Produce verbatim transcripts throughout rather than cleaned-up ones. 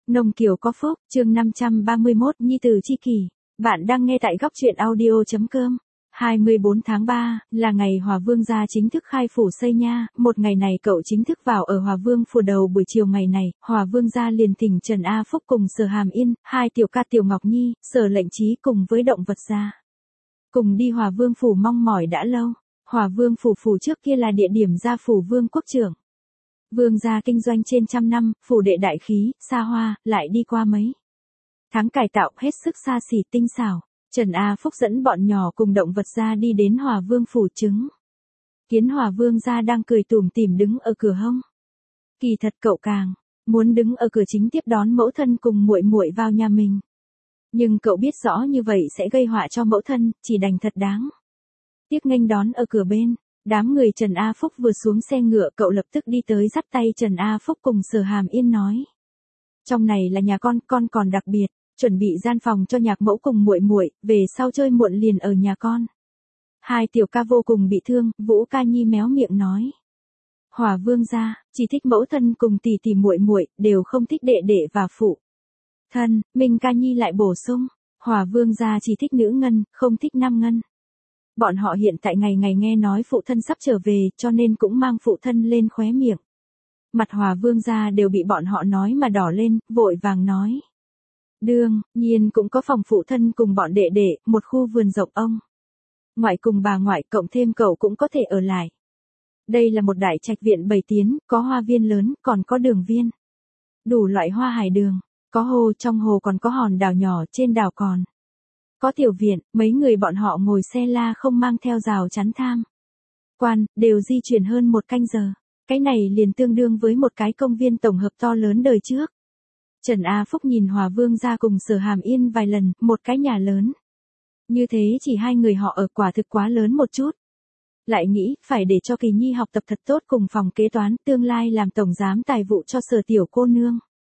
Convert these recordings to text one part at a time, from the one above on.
Nông Kiều có phúc, chương năm trăm ba mươi mốt, Nhi tử chi kỷ. Bạn đang nghe tại góc truyện audio chấm com. hai mươi bốn tháng ba, là ngày Hòa Vương gia chính thức khai phủ xây nha, một ngày này cậu chính thức vào ở Hòa Vương phủ. Đầu buổi chiều ngày này, Hòa Vương gia liền thỉnh Trần A Phúc cùng Sở Hàm Yên, hai tiểu ca Tiểu Ngọc Nhi, Sở Lệnh Chí cùng với động vật gia. Cùng đi Hòa Vương phủ mong mỏi đã lâu. Hòa Vương phủ phủ trước kia là địa điểm gia phủ Vương quốc trưởng. Vương gia kinh doanh trên trăm năm, phủ đệ đại khí, xa hoa, lại đi qua mấy tháng cải tạo hết sức xa xỉ tinh xảo. Trần A Phúc dẫn bọn nhỏ cùng động vật gia đi đến Hòa Vương phủ chứng. Kiến Hòa Vương gia đang cười tủm tỉm đứng ở cửa hông. Kỳ thật cậu càng muốn đứng ở cửa chính tiếp đón mẫu thân cùng muội muội vào nhà mình. Nhưng cậu biết rõ như vậy sẽ gây họa cho mẫu thân, chỉ đành thật đáng tiếc nghênh đón ở cửa bên. Đám người Trần A Phúc vừa xuống xe ngựa, cậu lập tức đi tới dắt tay Trần A Phúc cùng Sở Hàm Yên nói: "Trong này là nhà con, con còn đặc biệt chuẩn bị gian phòng cho nhạc mẫu cùng muội muội, về sau chơi muộn liền ở nhà con." Hai tiểu ca vô cùng bị thương, Vũ Ca Nhi méo miệng nói: "Hòa Vương gia chỉ thích mẫu thân cùng tỷ tỷ muội muội, đều không thích đệ đệ và phụ thân." Minh Ca Nhi lại bổ sung: "Hòa Vương gia chỉ thích nữ ngân, không thích nam ngân. Bọn họ hiện tại ngày ngày nghe nói phụ thân sắp trở về, cho nên cũng mang phụ thân lên khóe miệng." Mặt Hòa Vương gia đều bị bọn họ nói mà đỏ lên, vội vàng nói: "Đương nhiên cũng có phòng phụ thân cùng bọn đệ đệ, một khu vườn rộng ông ngoại cùng bà ngoại, cộng thêm cậu cũng có thể ở lại. Đây là một đại trạch viện bảy tiến, có hoa viên lớn, còn có đường viên, đủ loại hoa hải đường, có hồ, trong hồ còn có hòn đảo nhỏ, trên đảo còn có tiểu viện." Mấy người bọn họ ngồi xe la không mang theo rào chắn tham quan, đều di chuyển hơn một canh giờ. Cái này liền tương đương với một cái công viên tổng hợp to lớn đời trước. Trần A Phúc nhìn Hòa Vương gia cùng Sở Hàm Yên vài lần, một cái nhà lớn như thế chỉ hai người họ ở, quả thực quá lớn một chút. Lại nghĩ, phải để cho Kỳ Nhi học tập thật tốt cùng phòng kế toán, tương lai làm tổng giám tài vụ cho Sở tiểu cô nương.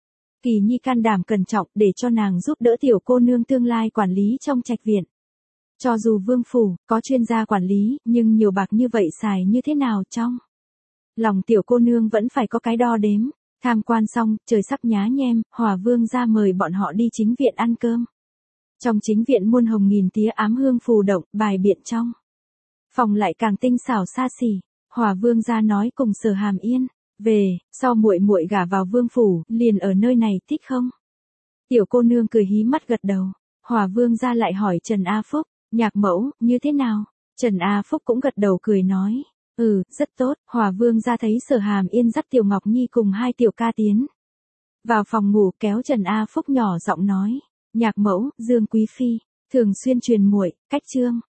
Kỳ Nhi can đảm cẩn trọng, để cho nàng giúp đỡ tiểu cô nương tương lai quản lý trong trạch viện. Cho dù vương phủ có chuyên gia quản lý, nhưng nhiều bạc như vậy xài như thế nào, trong lòng tiểu cô nương vẫn phải có cái đo đếm. Tham quan xong, trời sắp nhá nhem, Hòa Vương gia mời bọn họ đi chính viện ăn cơm. Trong chính viện muôn hồng nghìn tía, ám hương phù động, bài biện trong phòng lại càng tinh xảo xa xỉ. Hòa Vương gia nói cùng Sở Hàm Yên: "Về sau muội muội gả vào vương phủ, liền ở nơi này, thích không?" Tiểu cô nương cười hí mắt gật đầu. Hòa Vương gia lại hỏi Trần A Phúc: "Nhạc mẫu, như thế nào?" Trần A Phúc cũng gật đầu cười nói: "Ừ, rất tốt." Hòa Vương gia thấy Sở Hàm Yên dắt Tiểu Ngọc Nhi cùng hai tiểu ca tiến vào phòng ngủ, kéo Trần A Phúc nhỏ giọng nói: "Nhạc mẫu, Dương quý phi thường xuyên truyền muội cách trương